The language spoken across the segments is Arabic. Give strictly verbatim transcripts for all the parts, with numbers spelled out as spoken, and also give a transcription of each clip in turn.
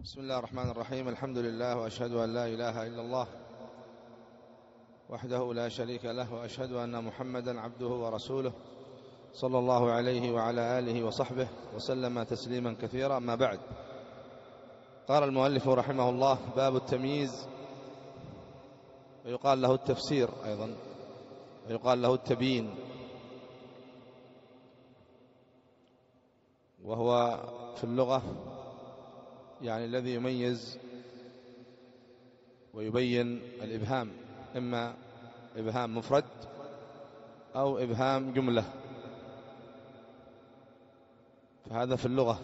بسم الله الرحمن الرحيم. الحمد لله، وأشهد أن لا إله إلا الله وحده لا شريك له، وأشهد أن محمدا عبده ورسوله صلى الله عليه وعلى آله وصحبه وسلم تسليما كثيرا. أما بعد، قال المؤلف رحمه الله: باب التمييز، ويقال له التفسير أيضا، ويقال له التبيين، وهو في اللغة يعني الذي يميز ويبين الإبهام، إما إبهام مفرد أو إبهام جملة، فهذا في اللغة،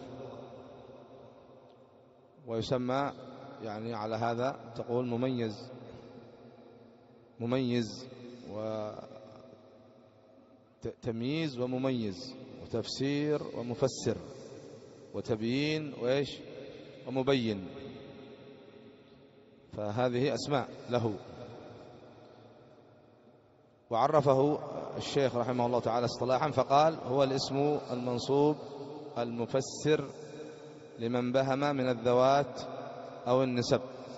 ويسمى يعني على هذا تقول مميز، مميز وتمييز ومميز، وتفسير ومفسر، وتبيين وإيش ومبين، فهذه أسماء له. وعرفه الشيخ رحمه الله تعالى اصطلاحا فقال: هو الاسم المنصوب المفسر لمن بهم من الذوات أو النسب.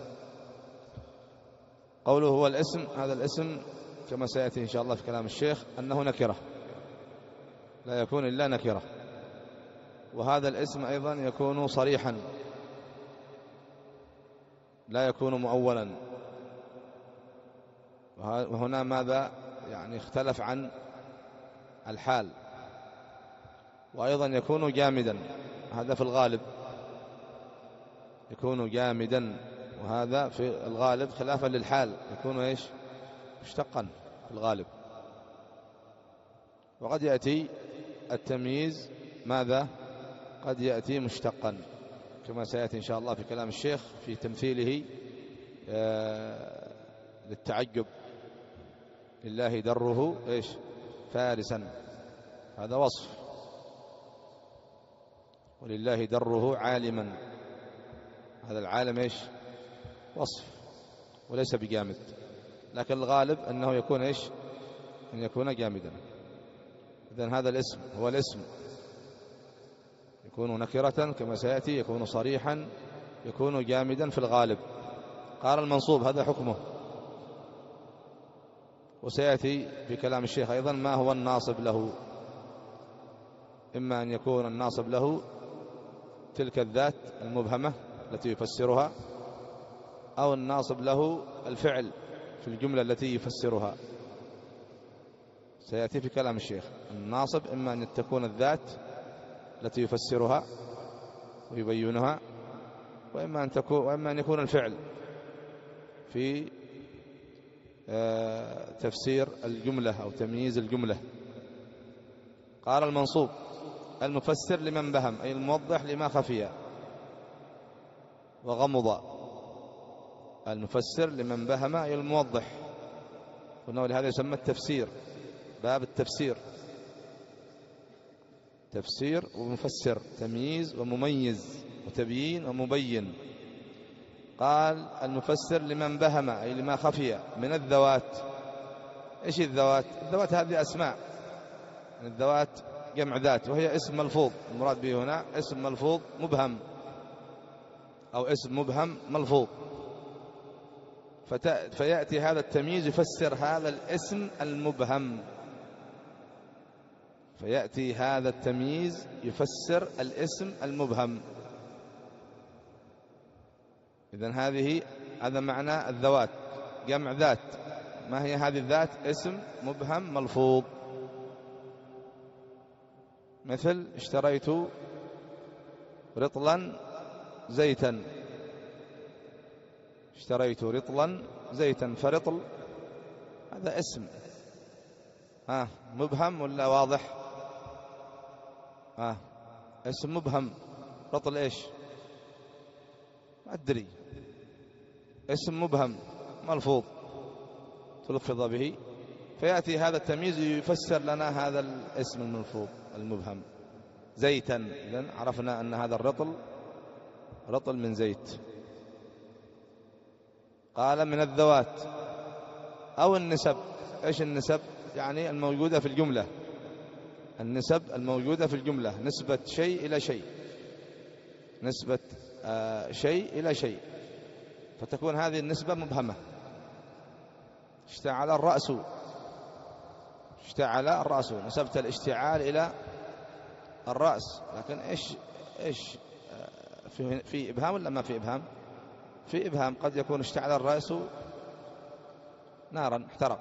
قوله هو الاسم، هذا الاسم كما سيأتي إن شاء الله في كلام الشيخ أنه نكرة، لا يكون إلا نكرة. وهذا الاسم أيضا يكون صريحا، لا يكون مؤولا. وهنا ماذا يعني اختلف عن الحال. وأيضا يكون جامدا، هذا في الغالب يكون جامدا، وهذا في الغالب خلافا للحال يكون ايش مشتقا في الغالب. وقد يأتي التمييز ماذا قد يأتي مشتقا، كما سيأتي إن شاء الله في كلام الشيخ في تمثيله آه للتعجب: لله دره إيش فارسا، هذا وصف، ولله دره عالما، هذا العالم إيش وصف وليس بجامد، لكن الغالب أنه يكون إيش أن يكون جامدا. إذن هذا الاسم هو الاسم، يكون نكرة كما سيأتي، يكون صريحا، يكون جامدا في الغالب. قال المنصوب هذا حكمه، وسيأتي في كلام الشيخ أيضا ما هو الناصب له. إما أن يكون الناصب له تلك الذات المبهمة التي يفسرها، أو الناصب له الفعل في الجملة التي يفسرها. سيأتي في كلام الشيخ الناصب إما أن تكون الذات التي يفسرها ويبينها، وإما أن تكون وإما أن يكون الفعل في تفسير الجملة أو تمييز الجملة. قال المنصوب المفسر لمن بهم، أي الموضح لما خفي وغمض. المفسر لمن بهم أي الموضح، ولهذا يسمى التفسير، باب التفسير، تفسير ومفسر، تمييز ومميز، وتبيين ومبين. قال المفسر لمن بهم أي لما خفي من الذوات. إيش الذوات؟ الذوات هذه أسماء، الذوات جمع ذات، وهي اسم ملفوظ، المراد به هنا اسم ملفوظ مبهم، أو اسم مبهم ملفوظ. فيأتي هذا التمييز يفسر هذا الاسم المبهم، فيأتي هذا التمييز يفسر الاسم المبهم. إذن هذه هذا معنى الذوات، جمع ذات. ما هي هذه الذات؟ اسم مبهم ملفوظ. مثل اشتريت رطلا زيتا، اشتريت رطلا زيتا، فرطل هذا اسم، ها مبهم ولا واضح؟ ها اسم مبهم. رطل ايش؟ ما أدري، اسم مبهم ملفوظ تلفظ به، فيأتي هذا التمييز يفسر لنا هذا الاسم الملفوظ المبهم. زيتا، إذن عرفنا أن هذا الرطل رطل من زيت. قال من الذوات أو النسب. إيش النسب؟ يعني الموجودة في الجملة، النسب الموجودة في الجملة، نسبة شيء إلى شيء، نسبة شيء إلى شيء، فتكون هذه النسبة مبهمة. اشتعل الرأس، اشتعل الرأس، نسبت الاشتعال إلى الرأس، لكن إيش إيش في, في إبهام ولا ما في إبهام؟ في إبهام. قد يكون اشتعل الرأس نارا احترق،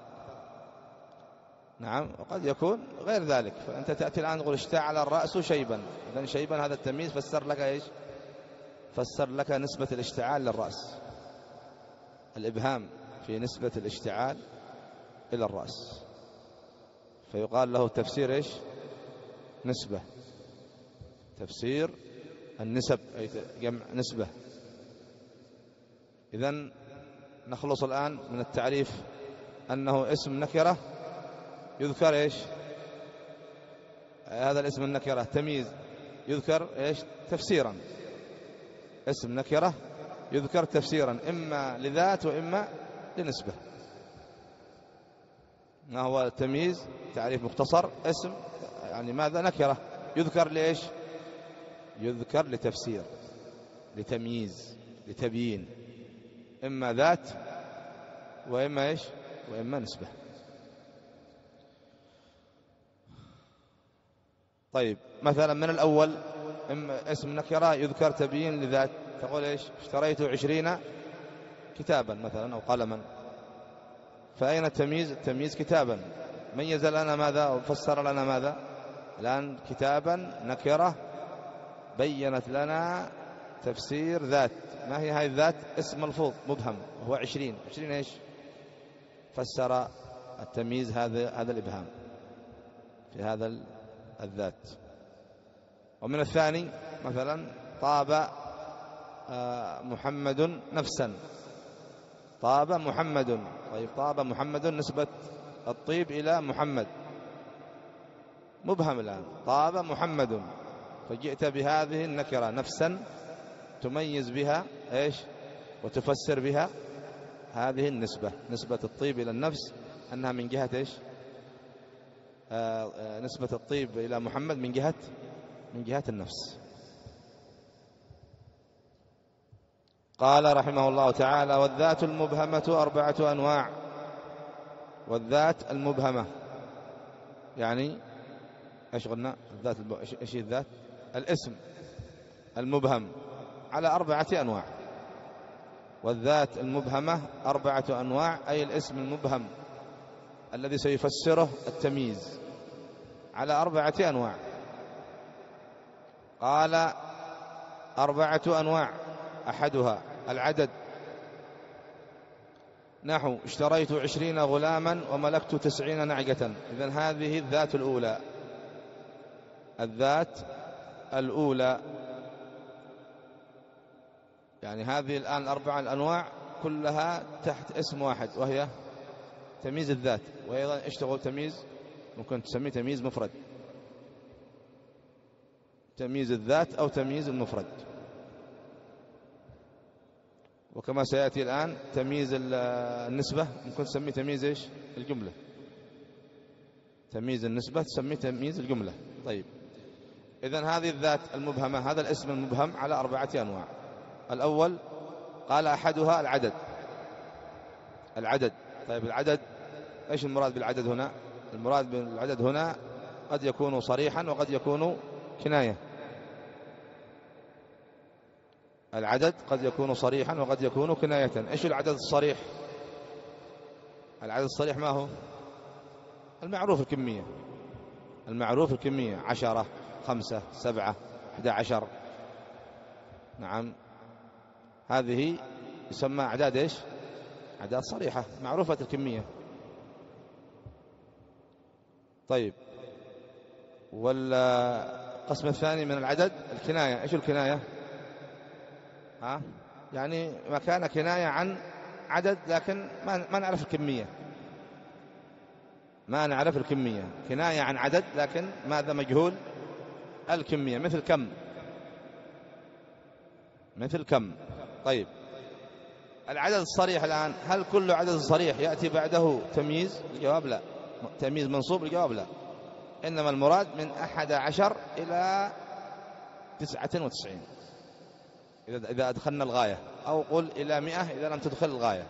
نعم، وقد يكون غير ذلك. فأنت تأتي الآن تقول اشتعل الرأس شيبا، إذن شيبا هذا التمييز فسر لك إيش؟ فسر لك نسبة الاشتعال للرأس، الإبهام في نسبة الاشتعال إلى الرأس، فيقال له تفسير إيش؟ نسبة، تفسير النسب، أي جمع نسبة. إذن نخلص الآن من التعريف أنه اسم نكرة يذكر إيش؟ هذا الاسم النكرة تمييز يذكر إيش؟ تفسيرا. اسم نكرة يذكر تفسيرا، إما لذات وإما لنسبة. ما هو التمييز؟ تعريف مختصر: اسم يعني ماذا؟ نكرة يذكر ليش؟ يذكر لتفسير، لتمييز، لتبيين، إما ذات وإما إيش؟ وإما نسبة. طيب، مثلا من الأول إما اسم نكرة يذكر تبيين لذات، تقول إيش؟ اشتريت عشرين كتابا مثلا أو قلما، فأين التمييز؟ التمييز كتابا ميز لنا ماذا وفسر لنا ماذا؟ الآن كتابا نكرة بينت لنا تفسير ذات. ما هي هذه الذات؟ اسم ملفوظ مبهم وهو عشرين. عشرين إيش؟ فسر التمييز هذا هذا الإبهام في هذا الذات. ومن الثاني مثلا طاب محمد نفسا، طاب محمد. طيب، طاب محمد نسبة الطيب إلى محمد، مبهم الآن. طاب محمد، فجئت بهذه النكرة نفسا تميز بها إيش؟ وتفسر بها هذه النسبة، نسبة الطيب إلى النفس، أنها من جهة إيش؟ آه نسبة الطيب إلى محمد من جهة من جهة النفس. قال رحمه الله تعالى: والذات المبهمة أربعة أنواع. والذات المبهمة يعني إيش قلنا؟ الذات الب... إيش الذات؟ الاسم المبهم على أربعة أنواع. والذات المبهمة أربعة أنواع، أي الاسم المبهم الذي سيفسره التمييز على أربعة أنواع. قال: أربعة أنواع، أحدها العدد، نحو اشتريت عشرين غلاما وملكت تسعين نعجة. إذن هذه الذات الأولى، الذات الأولى، يعني هذه الآن أربع الأنواع كلها تحت اسم واحد، وهي تمييز الذات. وأيضا اشتغل تمييز ممكن تسميه تمييز مفرد، تمييز الذات أو تمييز المفرد. وكما سيأتي الآن تمييز النسبة ممكن تسميه تمييز إيش؟ الجملة. تمييز النسبة تسميه تمييز الجملة. طيب، إذن هذه الذات المبهمة، هذا الاسم المبهم على أربعة أنواع. الأول قال أحدها العدد، العدد. طيب، العدد إيش المراد بالعدد هنا؟ المراد بالعدد هنا قد يكون صريحا وقد يكون كناية. العدد قد يكون صريحا وقد يكون كناية. إيش العدد الصريح؟ العدد الصريح ما هو؟ المعروف الكمية، المعروف الكمية، عشرة، خمسة، سبعة، أحد عشر، نعم، هذه يسمى أعداد إيش؟ أعداد صريحة معروفة الكمية. طيب، والقسم الثاني من العدد الكناية. إيش الكناية؟ ها؟ يعني ما كان كناية عن عدد لكن ما ما نعرف الكمية، ما نعرف الكمية. كناية عن عدد لكن ماذا؟ مجهول الكمية، مثل كم، مثل كم. طيب، العدد الصريح الآن، هل كل عدد صريح يأتي بعده تمييز؟ الجواب لا. تمييز منصوب؟ الجواب لا. إنما المراد من أحد عشر إلى تسعة وتسعين، إذا إذا أدخلنا الغاية، أو قل إلى مئة إذا لم تدخل الغاية.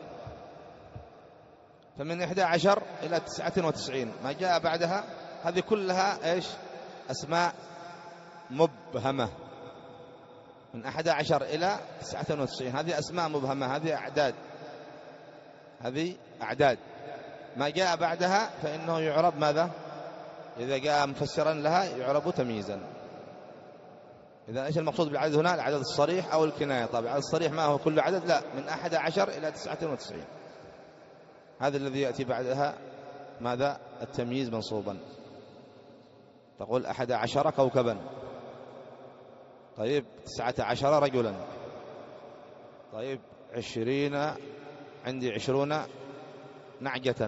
فمن إحدى عشر إلى تسعة وتسعين ما جاء بعدها هذه كلها إيش؟ أسماء مبهمة. من أحد عشر إلى تسعة وتسعين هذه أسماء مبهمة، هذه أعداد، هذه أعداد. ما جاء بعدها فإنه يعرب ماذا؟ إذا جاء مفسرا لها يعرب تمييزا. إذا إيش المقصود بالعدد هنا؟ العدد الصريح أو الكناية. طبعا العدد الصريح ما هو كل عدد، لا، من أحد عشر إلى تسعة وتسعين هذا الذي يأتي بعدها ماذا؟ التمييز منصوبا. تقول أحد عشر كوكبا، طيب تسعة عشر رجلا، طيب عشرين، عندي عشرون نعجة،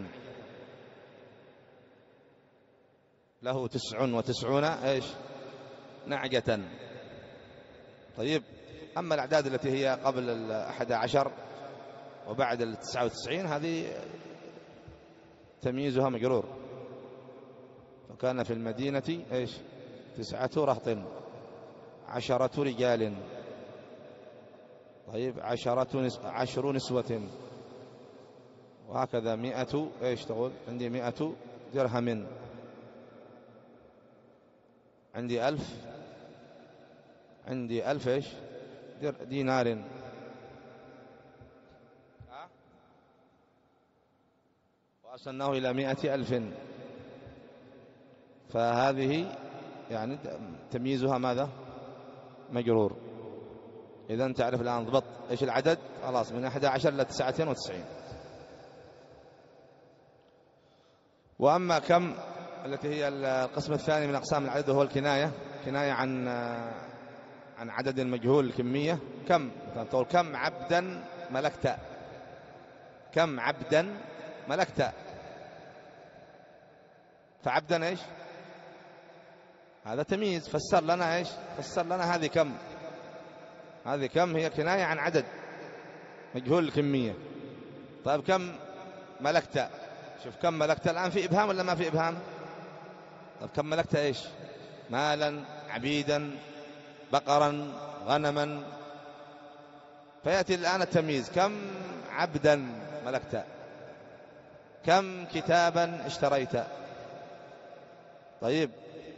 له تسع وتسعون إيش؟ نعجة. طيب أما الأعداد التي هي قبل الأحد عشر وبعد التسعة وتسعين هذه تمييزها مجرور. وكان في المدينة إيش؟ تسعة رهط، عشرة رجال، طيب عشرة نس... عشر نسوة، وهكذا مئة إيش تقول؟ عندي مئة درهم، عندي ألف، عندي ألف إيش؟ دينار. وأصلناه إلى مئة ألف. فهذه يعني تمييزها ماذا؟ مجرور. إذن تعرف الآن ضبط إيش العدد؟ خلاص من أحد عشر إلى تسعة وتسعين. وأما كم التي هي القسم الثاني من أقسام العدد وهو الكناية، كناية عن عن عدد مجهول الكمية. كم تقول كم عبدا ملكت، كم عبدا ملكت، فعبدا إيش؟ هذا تمييز. فسر لنا إيش؟ فسر لنا هذه كم، هذه كم هي كناية عن عدد مجهول الكمية. طيب كم ملكت، شوف كم ملكت الآن في إبهام ولا ما في إبهام؟ طيب كم ملكت إيش؟ مالا، عبيدا، بقرا، غنما. فيأتي الآن التمييز، كم عبدا ملكت، كم كتابا اشتريت. طيب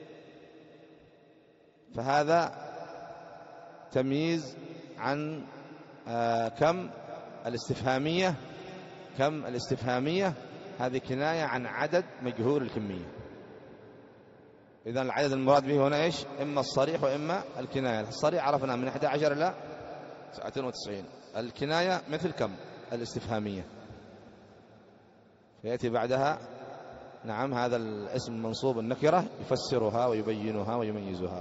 فهذا تمييز عن آه كم الاستفهامية. كم الاستفهامية هذه كناية عن عدد مجهول الكمية. إذن العدد المراد به هنا إيش؟ إما الصريح وإما الكناية. الصريح عرفنا من أحد عشر إلى تسعة وتسعين، الكناية مثل كم الاستفهامية. فيأتي بعدها نعم هذا الاسم المنصوب النكرة يفسرها ويبينها ويميزها.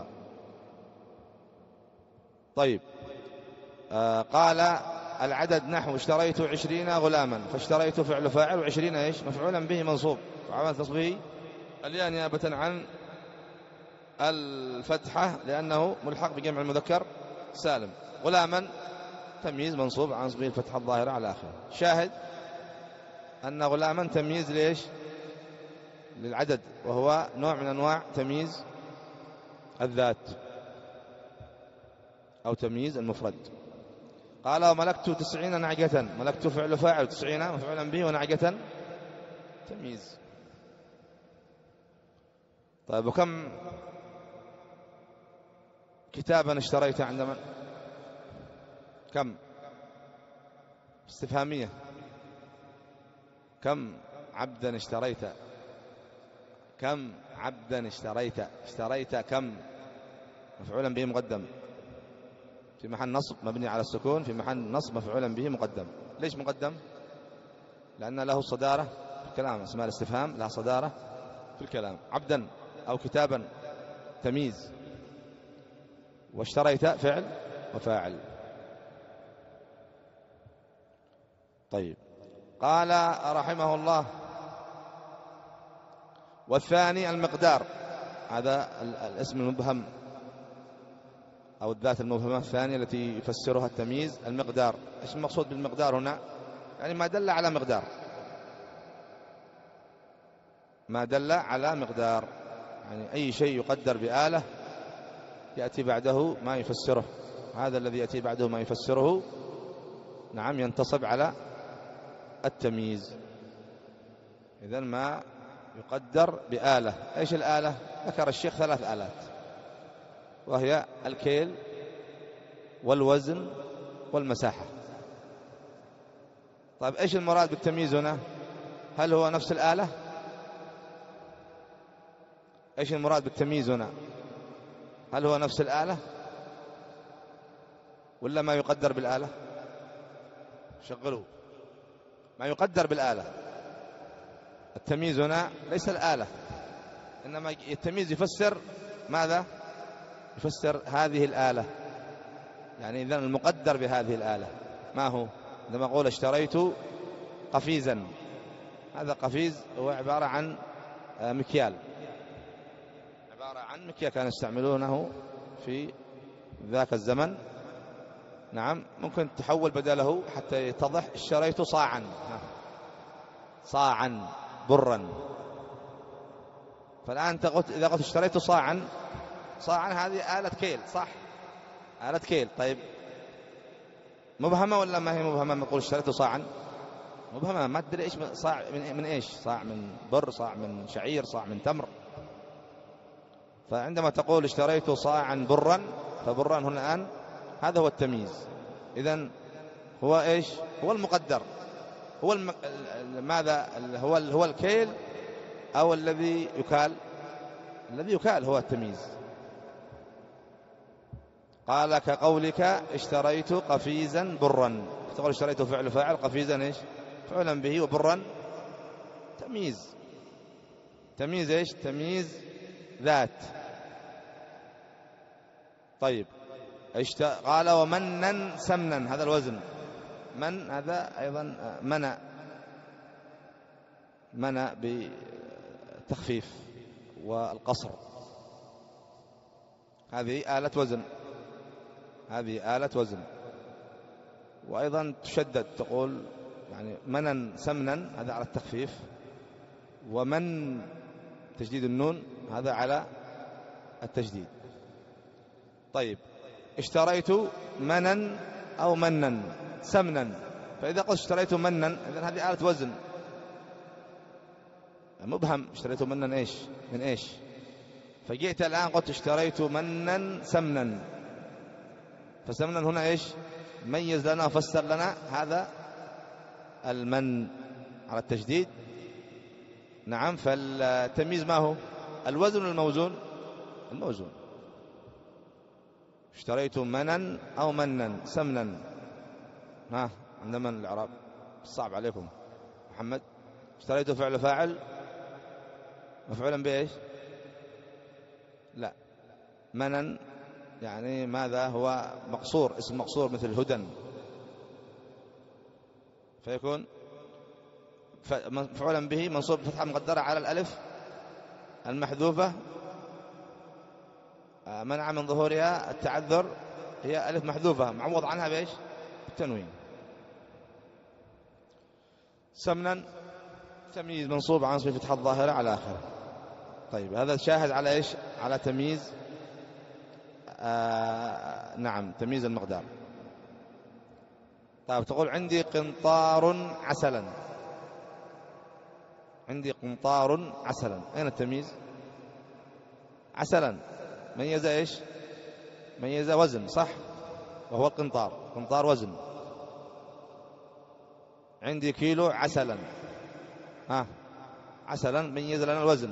طيب آه قال العدد نحو اشتريت عشرين غلاما، فاشتريت فعل فاعل وعشرين إيش؟ مفعولا به منصوب، وعمل تصبيه الياء نيابة عن الفتحة لأنه ملحق بجمع المذكر سالم. غلاما تمييز منصوب عن نصبه الفتحة الظاهرة على آخره. شاهد أن غلاما تمييز ليش؟ للعدد، وهو نوع من أنواع تمييز الذات أو تمييز المفرد. قال وملكت تسعين نعجة، ملكت فعل فاعل، تسعين مفعولا به، ونعجة تمييز. طيب وكم كتابا اشتريت عند من؟ كم استفهامية. كم عبدا اشتريت، كم عبدا اشتريت، اشتريت كم مفعولا به مقدم في محل نصب مبني على السكون، في محل نصب مفعولا به مقدم. ليش مقدم؟ لأن له صدارة في الكلام، اسماء الاستفهام لها صدارة في الكلام. عبدا أو كتابا تمييز، واشتريت فعل وفاعل. طيب قال رحمه الله والثاني المقدار، هذا الاسم المبهم أو الذات المبهمة الثانية التي يفسرها التمييز، المقدار. إيش المقصود بالمقدار هنا؟ يعني ما دل على مقدار، ما دل على مقدار، يعني أي شيء يقدر بآلة يأتي بعده ما يفسره هذا الذي يأتي بعده ما يفسره نعم ينتصب على التمييز. إذن ما يقدر بآلة. إيش الآلة؟ ذكر الشيخ ثلاث آلات، وهي الكيل والوزن والمساحة. طيب إيش المراد بالتمييز هنا؟ هل هو نفس الآلة؟ إيش المراد بالتمييز هنا؟ هل هو نفس الآلة ولا ما يقدر بالآلة؟ شغلوا ما يقدر بالآلة. التمييز هنا ليس الآلة، إنما التمييز يفسر ماذا؟ يفسر هذه الآلة. يعني إذن المقدر بهذه الآلة ما هو؟ عندما أقول اشتريت قفيزا، هذا قفيز هو عبارة عن مكيال، عبارة عن مكيال كانوا يستعملونه في ذاك الزمن. نعم ممكن تحول بدله حتى يتضح. اشتريت صاعا، صاعا برا. فالآن أنت قلت إذا قلت اشتريت صاعا، صاعا هذه آلة كيل صح؟ آلة كيل. طيب مبهمة ولا ما هي مبهمة؟ نقول اشتريت صاعا مبهمة، ما تدري ايش صاع من, من ايش؟ صاع من بر، صاع من شعير، صاع من تمر. فعندما تقول اشتريت صاعا برا، فبرا هنا الآن هذا هو التمييز. إذن هو ايش؟ هو المقدر، هو الم... ماذا هو هو الكيل أو الذي يكال؟ الذي يكال هو التمييز. قال كقولك اشتريت قفيزا برا، تقول اشتريت فعل فاعل، قفيزا ايش؟ فعلا به، وبرا تمييز. تمييز ايش؟ تمييز ذات. طيب اشت... قال ومنا سمنا، هذا الوزن. من هذا أيضا منع، منع بالتخفيف والقصر. هذه آلة وزن، هذه آلة وزن. وأيضا تشدد، تقول يعني منا سمنا، هذا على التخفيف. ومن تجديد النون، هذا على التجديد. طيب اشتريت منا أو منا سمنا، فإذا قلت اشتريت منا إذن هذه آلة وزن مبهم. اشتريت منا ايش؟ من ايش؟ فجئت الآن قلت اشتريت منا سمنا، فسمنا هنا ايش؟ ميز لنا وفسر لنا هذا المن على التجديد. نعم. فالتمييز ما هو؟ الوزن الموزون، الموزون. اشتريت منا أو منا سمنا. ها عند من الإعراب؟ صعب عليكم محمد. اشتريت فعل فاعل مفعولا بإيش؟ لا، منا يعني ماذا؟ هو مقصور، اسم مقصور مثل هدى، فيكون مفعولا به منصوب فتحة مقدرة على الألف المحذوفة، منع من ظهورها التعذر، هي ألف محذوفة معوض عنها بإيش؟ بالتنوين. سمنا تمييز منصوب عن صفة فتحة الظاهرة على آخره. طيب هذا شاهد على إيش؟ على تمييز آه نعم تمييز المقدار. طيب تقول عندي قنطار عسلا، عندي قنطار عسلا، أين التمييز؟ عسلا ميز إيش؟ ميز وزن صح، وهو القنطار، قنطار وزن. عندي كيلو عسلا، ها عسلا ميز لنا الوزن.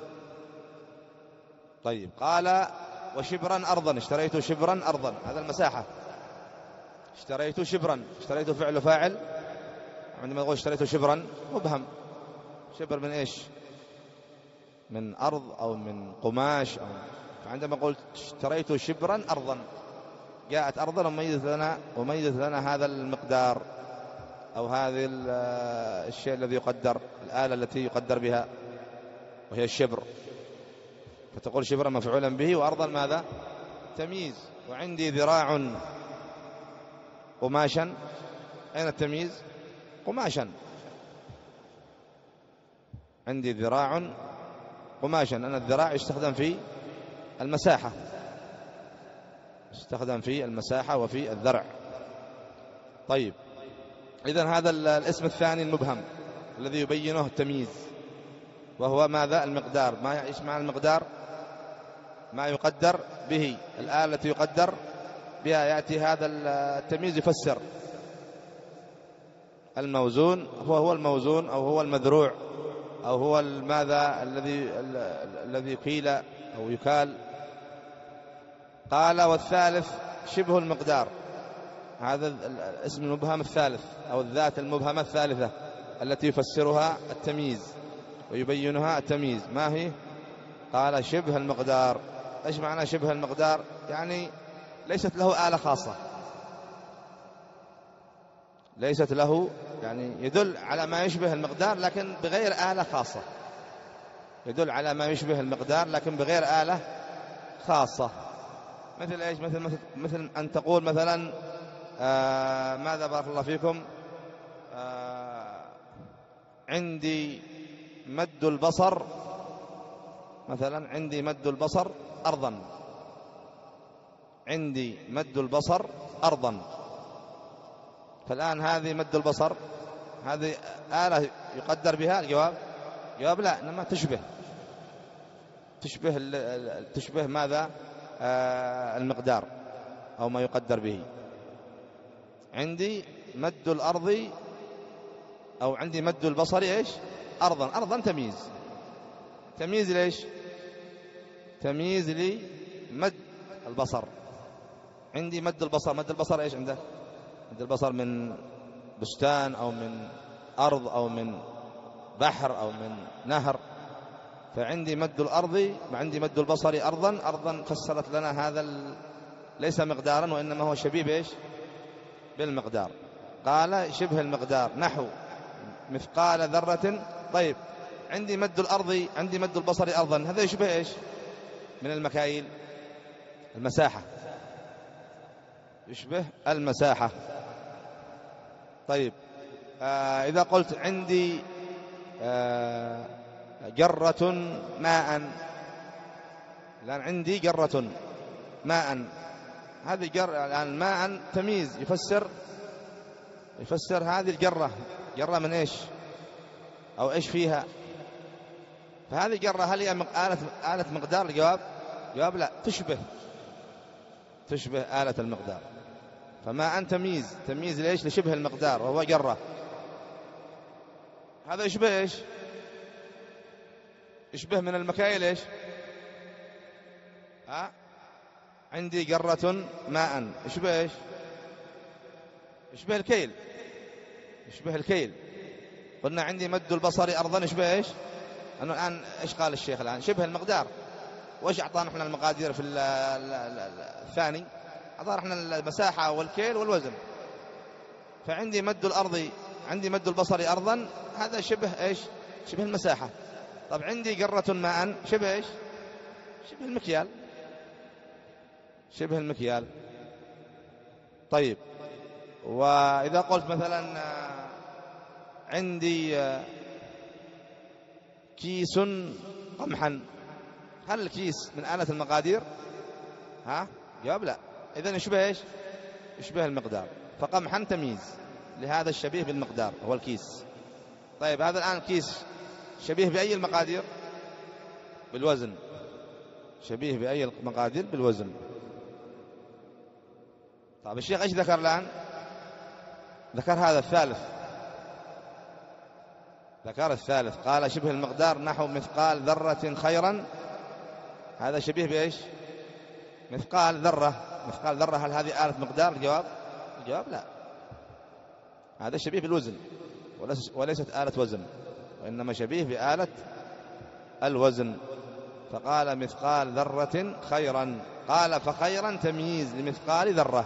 طيب قال وشبرا أرضا، اشتريت شبرا أرضا، هذا المساحة. اشتريت شبرا، اشتريت فعل فاعل، عندما نقول اشتريت شبرا مبهم. شبر من ايش؟ من أرض أو من قماش أو. فعندما قلت اشتريت شبرا أرضا، جاءت أرضا وميزت لنا وميزت لنا هذا المقدار أو هذا الشيء الذي يقدر، الآلة التي يقدر بها وهي الشبر. فتقول شبرا مفعولا به، وأرضا ماذا؟ تمييز. وعندي ذراع قماشا، أين التمييز؟ قماشا. عندي ذراع قماشا، أنا الذراع يستخدم في المساحة، يستخدم في المساحة وفي الذرع. طيب، إذن هذا الاسم الثاني المبهم الذي يبينه التمييز، وهو ماذا؟ المقدار. ما إيش معنى المقدار؟ ما يقدر به، الآلة التي يقدر بها. يأتي هذا التمييز يفسر الموزون، هو هو الموزون أو هو المذروع أو هو ماذا الذي الذي قيل أو يكال. قال والثالث شبه المقدار، هذا الاسم المبهم الثالث أو الذات المبهمة الثالثة التي يفسرها التمييز ويبينها التمييز. ما هي؟ قال شبه المقدار. إيش معنى شبه المقدار؟ يعني ليست له آلة خاصة، ليست له، يعني يدل على ما يشبه المقدار لكن بغير آلة خاصة، يدل على ما يشبه المقدار لكن بغير آلة خاصة. مثل إيش؟ مثل مثل, مثل أن تقول مثلا آه ماذا بارك الله فيكم، آه عندي مد البصر مثلا، عندي مد البصر أرضا، عندي مد البصر أرضا. فالآن هذه مد البصر، هذه آلة يقدر بها؟ الجواب جواب لا، إنما تشبه تشبه تشبه ماذا؟ آه المقدار أو ما يقدر به. عندي مد الأرض أو عندي مد البصر إيش؟ أرضا. أرضا تمييز، تمييز ليش؟ تمييز لمد البصر. عندي مد البصر، مد البصر إيش عندك؟ مد البصر من بستان أو من أرض أو من بحر أو من نهر. فعندي مد الأرض وعندي مد البصر أرضا. أرضا فسرت لنا هذا ال... ليس مقدارا وإنما هو شبيه بإيش؟ بالمقدار. قال شبه المقدار نحو مثقال ذرة. طيب، عندي مد الأرض، عندي مد البصر أرضا، هذا يشبه إيش من المكاييل؟ المساحة، يشبه المساحة. طيب، آه إذا قلت عندي آه جرة ماء، الآن عندي جرة ماء، هذه جرة الآن ماء تمييز يفسر يفسر هذه الجرة، جرة من إيش أو إيش فيها. فهذه جرة هل هي آلة آلة مقدار؟ الجواب جواب لا، تشبه تشبه آلة المقدار. فما أن تمييز، تمييز ليش؟ لشبه المقدار وهو جرة. هذا يشبه إيش؟ يشبه من المكاييل إيش؟ ها؟ عندي جرة ماء، يشبه إيش؟ يشبه الكيل، يشبه الكيل. قلنا عندي مد البصر أرضا، يشبه إيش؟ أنه الآن إيش قال الشيخ الآن؟ شبه المقدار. وإيش أعطانا إحنا المقادير في الثاني؟ أعطانا إحنا المساحة والكيل والوزن. فعندي مد الأرض، عندي مد البصر أرضا، هذا شبه إيش؟ شبه المساحة. طب عندي جرة ماء، شبه إيش؟ شبه المكيال، شبه المكيال. طيب، وإذا قلت مثلا عندي كيس قمحا، هل الكيس من آلة المقادير؟ ها؟ جواب لا. إذن يشبه إيش؟ يشبه المقدار. فقمحا تمييز لهذا الشبيه بالمقدار هو الكيس. طيب، هذا الآن كيس شبيه بأي المقادير؟ بالوزن. شبيه بأي المقادير؟ بالوزن. طيب، الشيخ إيش ذكر الآن؟ ذكر هذا الثالث، ذكر الثالث. قال شبه المقدار نحو مثقال ذرة خيرا، هذا شبيه بإيش؟ مثقال ذرة. مثقال ذرة هل هذه آلة مقدار؟ الجواب الجواب لا، هذا شبيه بالوزن وليست آلة وزن، وإنما شبيه بآلة الوزن. فقال مثقال ذرة خيرا. قال فخيرا تمييز لمثقال ذرة.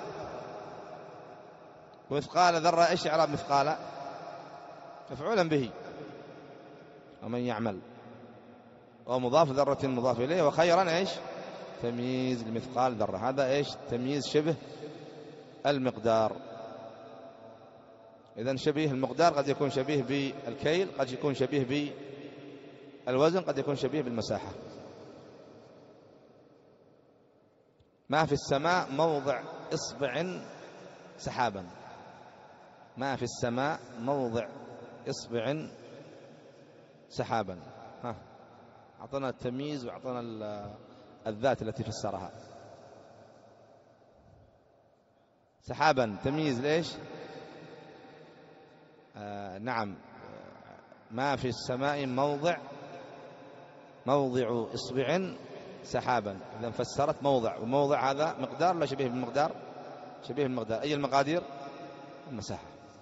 ومثقال ذرة إيش إعراب مثقال؟ مفعولا به ومن يعمل، ومضاف ذرة مضاف إليه. وخيرا إيش؟ تمييز لمثقال ذرة. هذا إيش؟ تمييز شبه المقدار. إذن شبيه المقدار قد يكون شبيه بالكيل، قد يكون شبيه بالوزن، قد يكون شبيه بالمساحة. ما في السماء موضع إصبع سحابا. ما في السماء موضع إصبع سحابا. ها، أعطنا التمييز وأعطنا الذات التي فسرها. سحابا تمييز ليش؟ آه نعم، ما في السماء موضع موضع إصبع سحابا. إذا فسرت موضع، وموضع هذا مقدار لا شبيه بالمقدار؟ شبيه بالمقدار. أي المقادير؟ المساحة.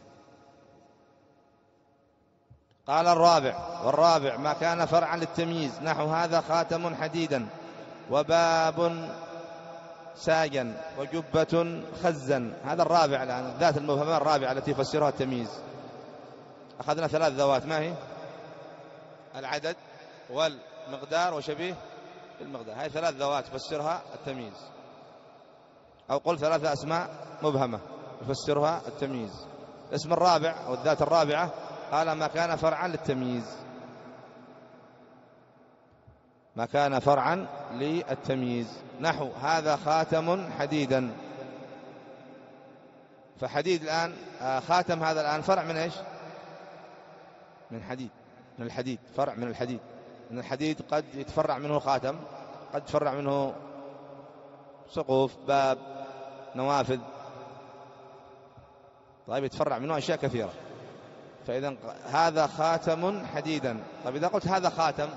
قال الرابع، والرابع ما كان فرعا للتمييز، نحو هذا خاتم حديدا وباب ساجا وجبة خزا. هذا الرابع الآن، الذات المبهمة الرابعة التي يفسرها التمييز. أخذنا ثلاث ذوات، ما هي؟ العدد والمقدار وشبيه بالمقدار. هذه ثلاث ذوات يفسرها التمييز، أو قل ثلاثة أسماء مبهمة يفسرها التمييز. الاسم الرابع أو الذات الرابعة قال ما كان فرعا للتمييز، ما كان فرعا للتمييز، نحو هذا خاتم حديدا. فحديد الآن خاتم، هذا الآن فرع من إيش؟ من حديد، من الحديد، فرع من الحديد. من الحديد قد يتفرع منه خاتم، قد يتفرع منه سقوف، باب، نوافذ. طيب يتفرع منه أشياء كثيرة. فإذا هذا خاتم حديدا. طيب إذا قلت هذا خاتم،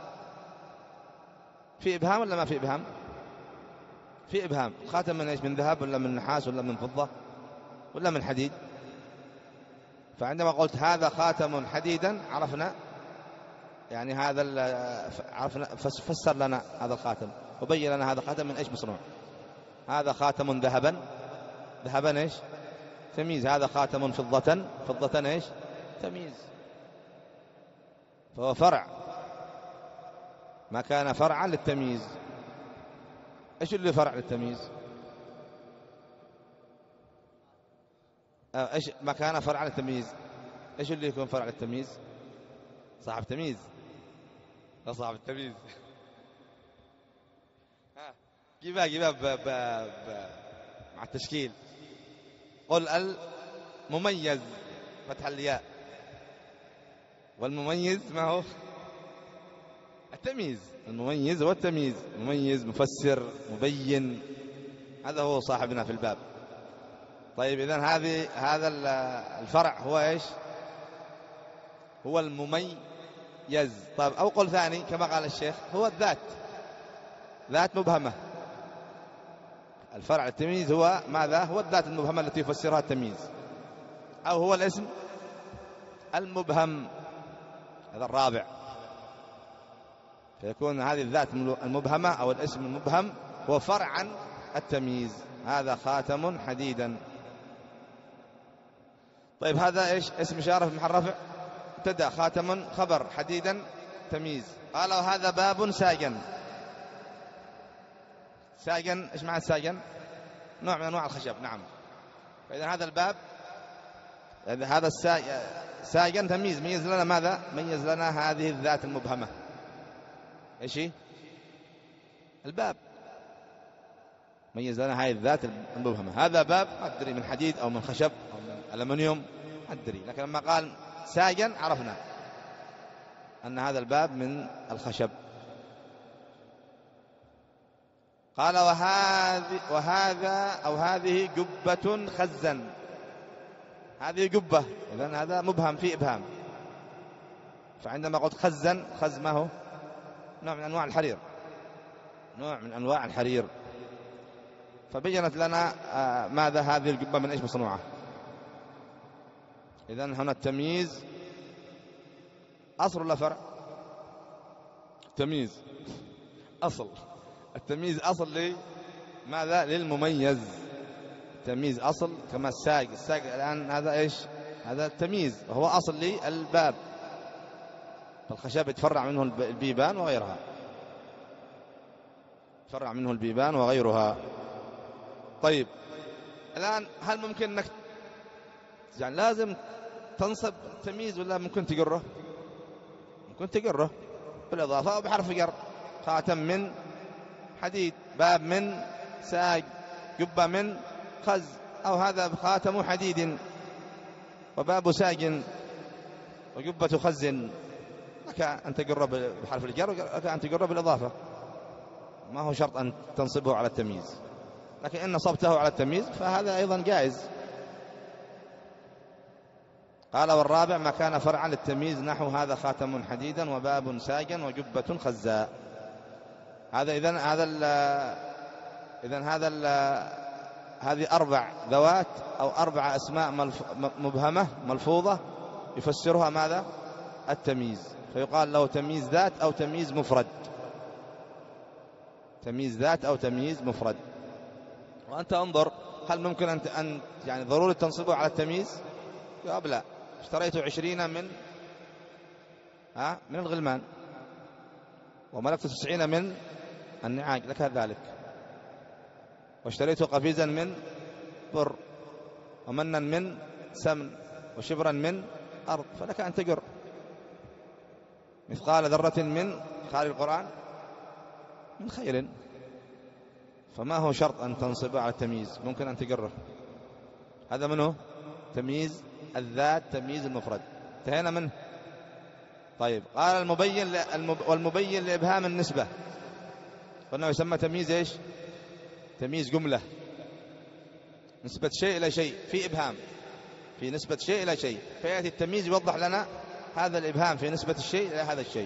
في إبهام ولا ما في إبهام؟ في إبهام. خاتم من إيش؟ من ذهب ولا من نحاس ولا من فضة ولا من حديد؟ فعندما قلت هذا خاتم حديدا عرفنا يعني هذا، عرفنا فسر لنا هذا الخاتم وبين لنا هذا خاتم من إيش مصنوع. هذا خاتم ذهبا، ذهبا إيش؟ تمييز. هذا خاتم فضة، فضة إيش؟ تمييز. فهو فرع، ما كان فرعا للتمييز. إيش اللي فرع للتمييز؟ إيش ما كان فرعا للتمييز؟ إيش اللي يكون فرع للتمييز؟ صاحب تمييز، لا صاحب التمييز. ها جيبها جيبها ب... ب... ب... مع التشكيل. قل المميز فتح الياء، والمميز ما هو؟ التمييز. المميز هو التمييز، مميز، مفسر، مبين، هذا هو صاحبنا في الباب. طيب إذن هذه هذا الفرع هو إيش؟ هو المميز. طيب أو قل ثاني كما قال الشيخ، هو الذات، ذات مبهمة. الفرع التمييز هو ماذا؟ هو الذات المبهمة التي يفسرها التمييز، أو هو الاسم المبهم. هذا الرابع. فيكون هذه الذات المبهمة أو الاسم المبهم هو فرع عن التمييز. هذا خاتم حديدا. طيب هذا إيش؟ اسم إشارة في محل رفع ابتدأ، خاتم خبر، حديدا تمييز. قال وهذا باب ساجن. ساجن إيش معنى ساجن؟ نوع من أنواع الخشب. نعم. فإذا هذا الباب، هذا الساجن تمييز، ميز لنا ماذا؟ ميز لنا هذه الذات المبهمة. إيش هي؟ الباب. ميز لنا هذه الذات المبهمة. هذا باب أدري من حديد أو من خشب أو من ألمنيوم أدري، لكن لما قال ساجن عرفنا أن هذا الباب من الخشب. قال وهذه وهذا أو هذه جبة خزا. هذه جبة، إذن هذا مبهم في إبهام. فعندما قلت خزا، خز ما هو؟ نوع من أنواع الحرير، نوع من أنواع الحرير. فبينت لنا آه ماذا هذه الجبة من إيش مصنوعة. إذن هنا التمييز أصل ولا فرع؟ تمييز أصل. التمييز أصل لي ماذا؟ للمميز. التمييز أصل كما الساق. الساق الآن هذا إيش؟ هذا التمييز، وهو أصل لي الباب. فالخشب يتفرع منه البيبان وغيرها، يتفرع منه البيبان وغيرها. طيب الآن هل ممكن أنك يعني لازم تنصب التمييز ولا ممكن تقره؟ ممكن تقره بالإضافة أو بحرف جر. خاتم من حديد، باب من ساق جبة من خز، أو هذا خاتم حديد وباب ساق وجبة خز، لك أن تجر بحرف الجر ولك أن تجر بالإضافة، ما هو شرط أن تنصبه على التمييز، لكن إن نصبته على التمييز فهذا أيضا جائز. قال والرابع ما كان فرعا للتمييز نحو هذا خاتم حديدا وباب ساجا وجبة خزاء. هذا إذن هذا ال إذن هذا ال هذه أربع ذوات أو أربع أسماء مبهمة ملفوظة يفسرها ماذا؟ التمييز، فيقال له تمييز ذات أو تمييز مفرد، تمييز ذات أو تمييز مفرد. وأنت انظر هل ممكن أن أن يعني ضروري تنصبه على التمييز؟ جواب لا. اشتريت عشرين من ها من الغلمان وملكت تسعين من النعاج، لك ذلك. واشتريت قفيزا من بر ومنا من سمن وشبرا من أرض، فلك أن تجر. مثقال ذرة من خارج القرآن من خير، فما هو شرط أن تنصبه على التمييز، ممكن أن تجره. هذا منه تمييز الذات، تمييز المفرد، انتهينا منه. طيب قال المبين والمبين لإبهام النسبة، قلنا يسمى تمييز إيش؟ تمييز جملة، نسبة شيء إلى شيء في إبهام، في نسبة شيء إلى شيء، فيأتي التمييز يوضح لنا هذا الإبهام في نسبة الشيء إلى هذا الشيء،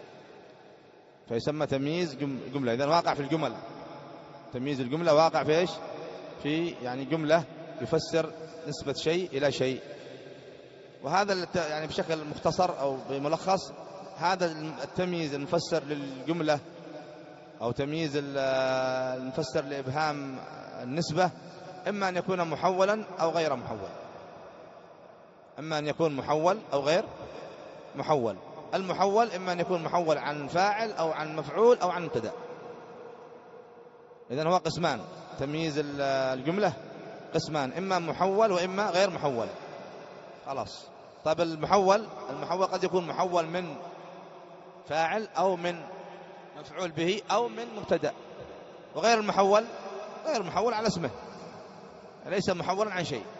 فيسمى تمييز جملة. إذن واقع في الجمل، تمييز الجملة واقع في إيش؟ في يعني جملة يفسر نسبة شيء إلى شيء. وهذا يعني بشكل مختصر أو بملخص، هذا التمييز المفسر للجملة أو تمييز المفسر لإبهام النسبة إما أن يكون محولا أو غير محول، إما أن يكون محول أو غير محول. المحول إما أن يكون محول عن فاعل أو عن مفعول أو عن مبتدأ. إذن هو قسمان، تمييز الجملة قسمان، إما محول وإما غير محول. خلاص. طيب المحول، المحول قد يكون محول من فاعل أو من مفعول به أو من مبتدأ. وغير المحول غير محول على اسمه، ليس محولا عن شيء.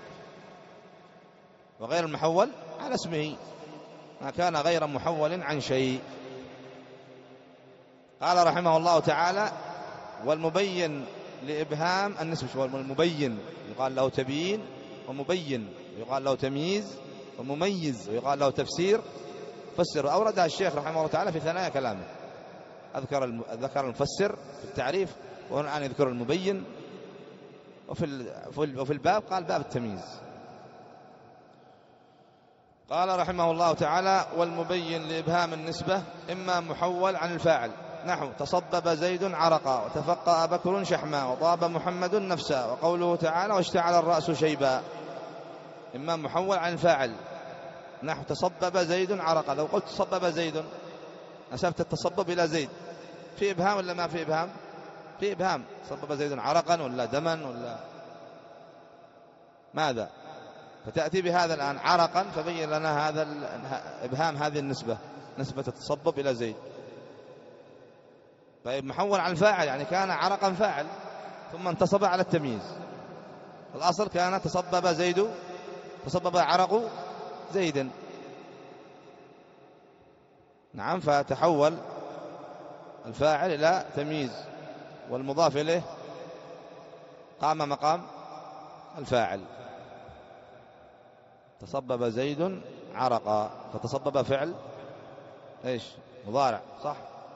وغير المحول على اسمه ما كان غير محول عن شيء. قال رحمه الله تعالى والمبين لإبهام النسبة، والمبين يقال له تبيين ومبين، ويقال له تمييز ومميز، ويقال له تفسير. فسر أوردها الشيخ رحمه الله تعالى في ثنايا كلامه، أذكر ذكر المفسر في التعريف، وهنا الآن يذكر المبين، وفي وفي الباب قال باب التمييز. قال رحمه الله تعالى والمبين لإبهام النسبة إما محول عن الفاعل نحو تصبب زيد عرقا وتفقأ بكر شحما وطاب محمد نفسا، وقوله تعالى واشتعل الرأس شيبا. إما محول عن الفاعل نحو تصبب زيد عرقا، لو قلت تصبب زيد نسبت التصبب إلى زيد، في إبهام ولا ما في إبهام؟ في إبهام. تصبب زيد عرقا ولا دما ولا ماذا؟ فتأتي بهذا الآن عرقا، فبين لنا هذا إبهام هذه النسبة، نسبة التصبب إلى زيد. طيب محول عن الفاعل يعني كان عرقا فاعل ثم انتصب على التمييز. الأصل كان تصبب زيد، تصبب عرق زيد، نعم، فتحول الفاعل إلى تمييز، والمضاف إليه قام مقام الفاعل. تصبب زيد عرقا، فتصبب فعل ايش؟ مضارع، صح؟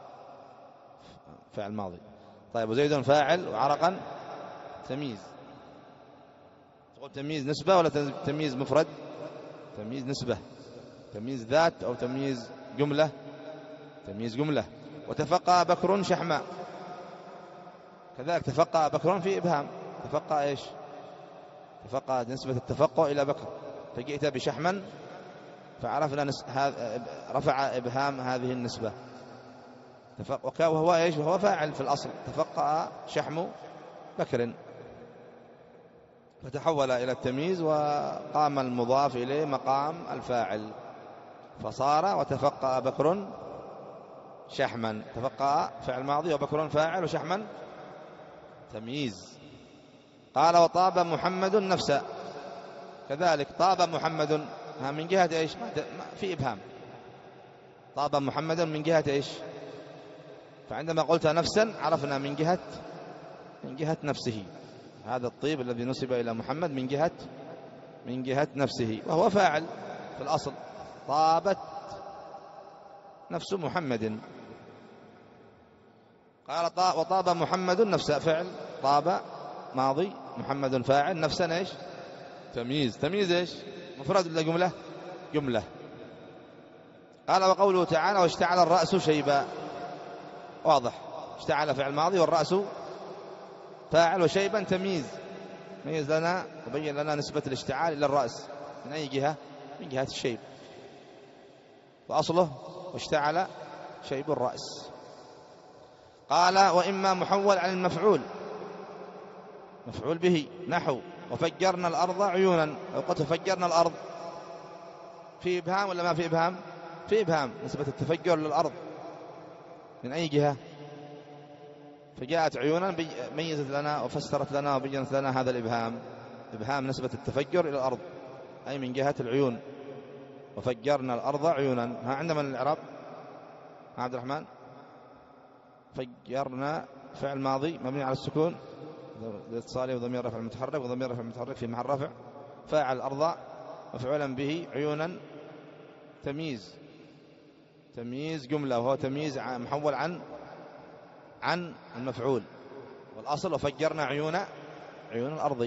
فعل ماضي. طيب وزيد فاعل وعرقا تمييز. تقول تمييز نسبة ولا تمييز مفرد؟ تمييز نسبة، تمييز ذات أو تمييز جملة؟ تمييز جملة. وتفقأ بكر شحما، كذلك تفقأ بكر في إبهام. تفقأ ايش؟ تفقأ نسبة التفقؤ إلى بكر، فجئت بشحما فعرفنا نس... رفع إبهام هذه النسبة. تفق... وهو ايش؟ وهو فاعل في الأصل، تفقأ شحم بكر، فتحول إلى التمييز وقام المضاف إليه مقام الفاعل، فصار وتفقأ بكر شحما. تفقأ فعل ماضي وبكر فاعل وشحما تمييز. قال وطاب محمد نفسا، كذلك طاب محمد من جهة إيش؟ في إبهام. طاب محمد من جهة إيش؟ فعندما قلت نفسا عرفنا من جهة من جهة نفسه، هذا الطيب الذي نسب إلى محمد من جهة من جهة نفسه، وهو فاعل في الأصل. طابت نفس محمد. قال وطاب محمد نفسا، فعل، طاب ماضي، محمد فاعل، نفسا إيش؟ تمييز. تمييز إيش؟ مفرد ولا جملة؟ جملة. قال وقوله تعالى واشتعل الرأس شيبا، واضح، اشتعل فعل ماضي والرأس فاعل، وشيبا تمييز، ميز لنا وبين لنا نسبة الاشتعال إلى الرأس من أي جهة؟ من جهة الشيب، وأصله واشتعل شيب الرأس. قال وإما محول عن المفعول، مفعول به، نحو وفجرنا الأرض عيونا. لو قلت فجرنا الأرض في إبهام ولا ما في إبهام؟ في إبهام، نسبة التفجر للأرض من أي جهة؟ فجاءت عيونا ميزت لنا وفسرت لنا وبينت لنا هذا الإبهام، إبهام نسبة التفجر إلى الأرض، أي من جهة العيون. وفجرنا الأرض عيونا. ها عندنا من الإعراب عبد الرحمن؟ فجرنا فعل ماضي مبني على السكون لاتصاله وضمير رفع المتحرك، وضمير رفع المتحرك في محل رفع، فاعل أرض مفعولا به، عيونا تمييز، تمييز جملة، وهو تمييز محول عن عن المفعول، والأصل وفجرنا عيون عيون الأرض.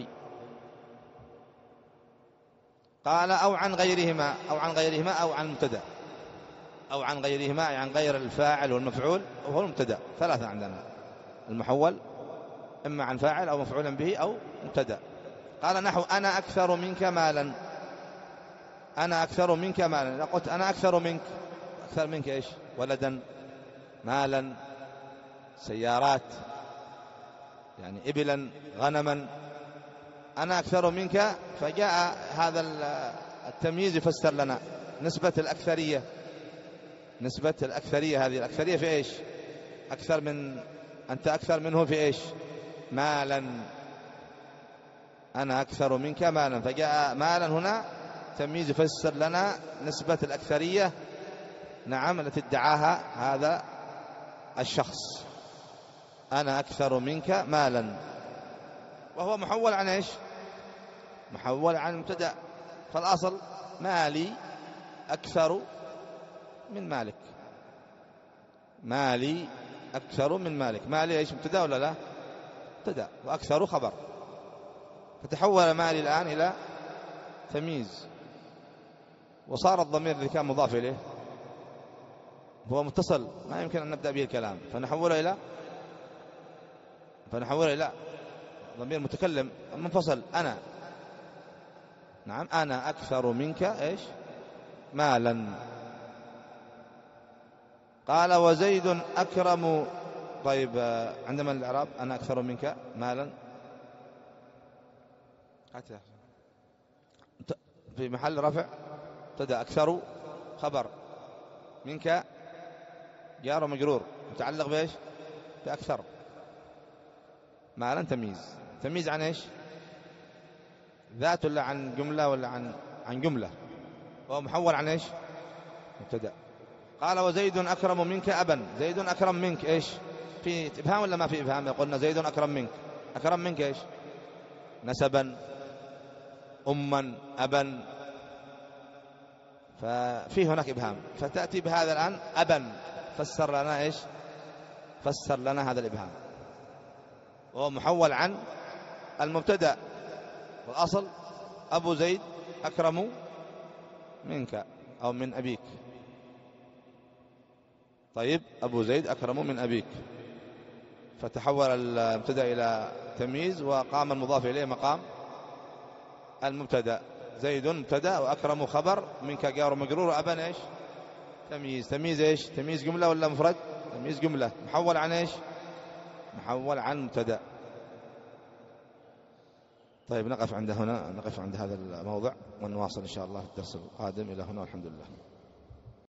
قال أو عن غيرهما، أو عن غيرهما أو عن مبتدأ، أو عن غيرهما يعني عن غير الفاعل والمفعول وهو المبتدأ، ثلاثة عندنا المحول، إما عن فاعل أو مفعولا به أو مبتدأ. قال نحو أنا أكثر منك مالا، أنا أكثر منك مالا. قلت أنا أكثر منك، أكثر منك إيش؟ ولدا، مالا، سيارات، يعني إبلا، غنما. أنا أكثر منك، فجاء هذا التمييز يفسر لنا نسبة الأكثرية، نسبة الأكثرية. هذه الأكثرية في إيش؟ أكثر من، أنت أكثر منه في إيش؟ مالا. أنا أكثر منك مالا، فجاء مالا هنا تمييز يفسر لنا نسبة الأكثرية، نعم، التي ادعاها هذا الشخص. أنا أكثر منك مالا، وهو محول عن إيش؟ محول عن مبتدأ. فالأصل مالي أكثر من مالك، مالي أكثر من مالك. مالي إيش؟ مبتدأ ولا لا؟ مبتدأ، وأكثر خبر، فتحول مالي الآن إلى تمييز، وصار الضمير اللي كان مضاف إليه هو متصل، ما يمكن أن نبدأ به الكلام، فنحوله إلى فنحوله إلى ضمير متكلم منفصل، أنا. نعم، أنا أكثر منك إيش؟ مالا. قال وزيد أكرم. طيب عندما الإعراب أنا أكثر منك مالا في محل رفع ابتدأ، أكثر خبر، منك جار ومجرور متعلق بإيش؟ بأكثر. مالا تمييز، تمييز عن إيش؟ ذات ولا عن جملة ولا عن عن جملة، وهو محول عن إيش؟ مبتدأ. قال وزيد أكرم منك أبا. زيد أكرم منك إيش؟ في إبهام ولا ما في إبهام؟ قلنا زيد أكرم منك، أكرم منك إيش؟ نسبا، أما، أبا، ففي هناك إبهام، فتأتي بهذا الآن أبا، فسر لنا إيش؟ فسر لنا هذا الإبهام، وهو محول عن المبتدأ، والأصل أبو زيد أكرم منك أو من أبيك. طيب أبو زيد أكرم من أبيك، فتحول المبتدأ إلى تمييز، وقام المضاف إليه مقام المبتدأ. زيد مبتدأ وأكرم خبر، منك جار مجرور، وأبا إيش؟ تمييز. تمييز إيش؟ تمييز جملة ولا مفرد؟ تمييز جملة، محول عن إيش؟ محول عن مبتدأ. طيب نقف عند هنا، نقف عند هذا الموضع، ونواصل إن شاء الله في الدرس القادم. إلى هنا والحمد لله.